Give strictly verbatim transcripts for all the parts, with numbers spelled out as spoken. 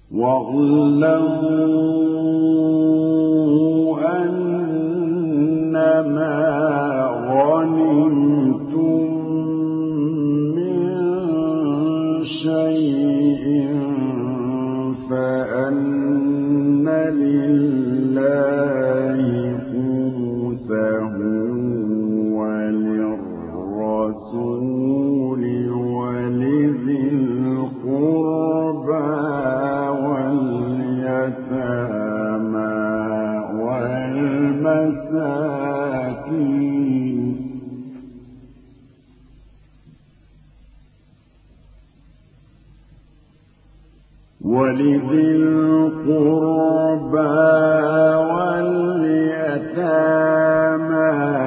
واعلموا أنما غنمتم من شيء فأن لله خمسه وللرسول ولذي القربى واليتامى والمساكين ولذي القربى واليتامى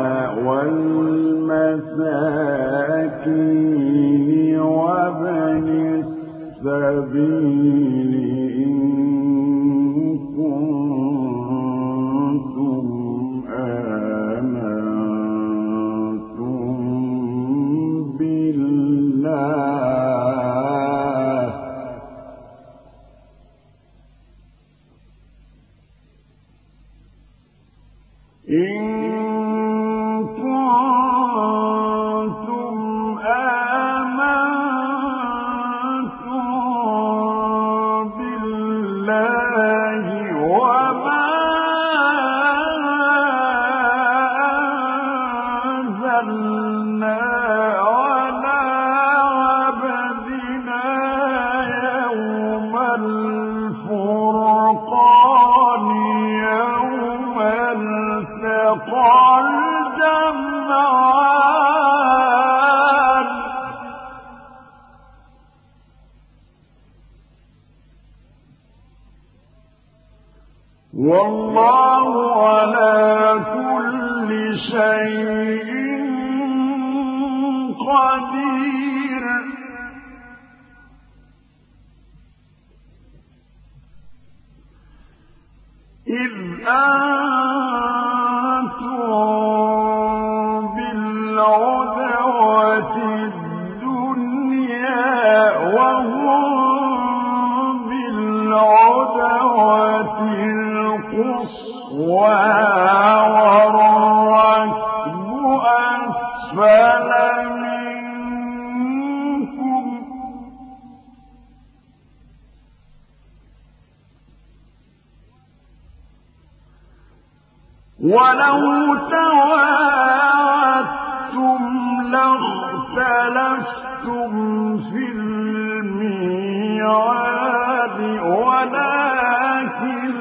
والمساكين وابن السبيل إن كنتم آمنتم بالله إن كنتم آمنتم بالله وما أنزلنا على عبدنا يوم الفرقان يوم التقى الجمعان والله على كل شيء قدير إذ أنتم بالعدوة الدنيا وهم بالعدوة القصوى والركب أسفل منكم ولو تواعدتم لاختلفتم في الميعاد ولكن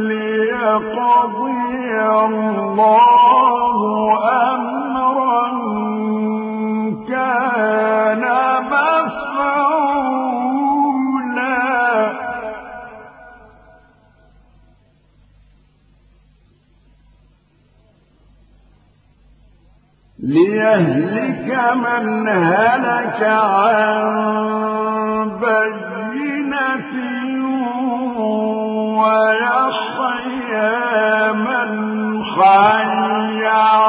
ليقضي الله أمرا كان مفعولا ليهلك من هلك عن بينة ويحيى من حي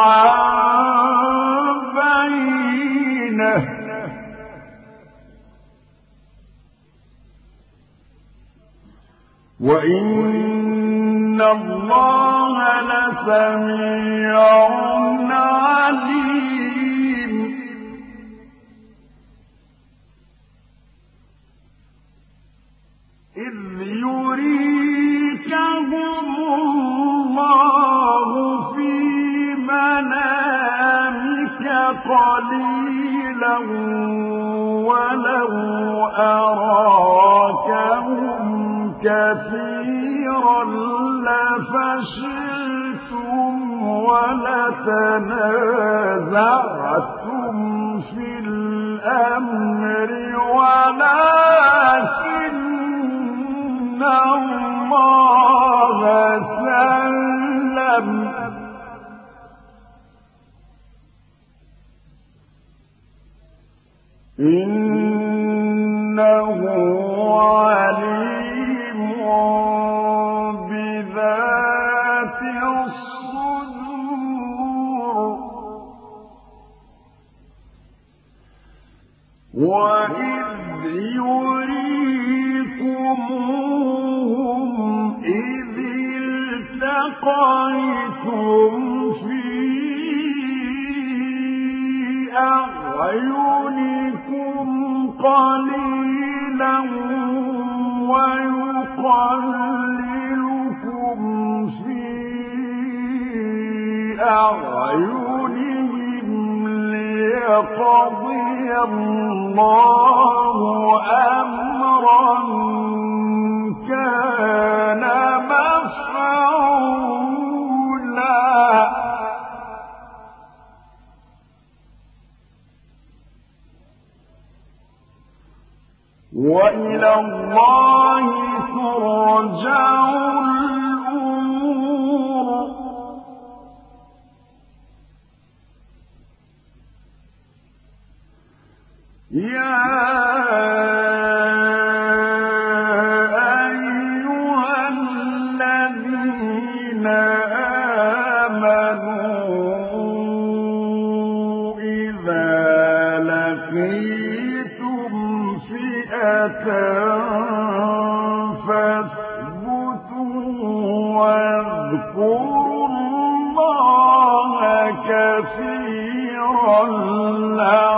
عن بينة وإن الله لسميع عليم إذ يريكهم الله في منامك قليلا ولو أراكهم كثيرا لفشلتم ولتنازعتم في الأمر ولكن الله سلم إنه عليم بذات الصدور وإذ ألقيتم في أعينكم قليلا ويقللكم في أعينهم ليقضي الله أمرا كان مفعولا. وإلى الله ترجع الأمور. يا أيها الذين آمنوا إذا لقيتم فئة فاثبتوا واذكروا الله كثيرا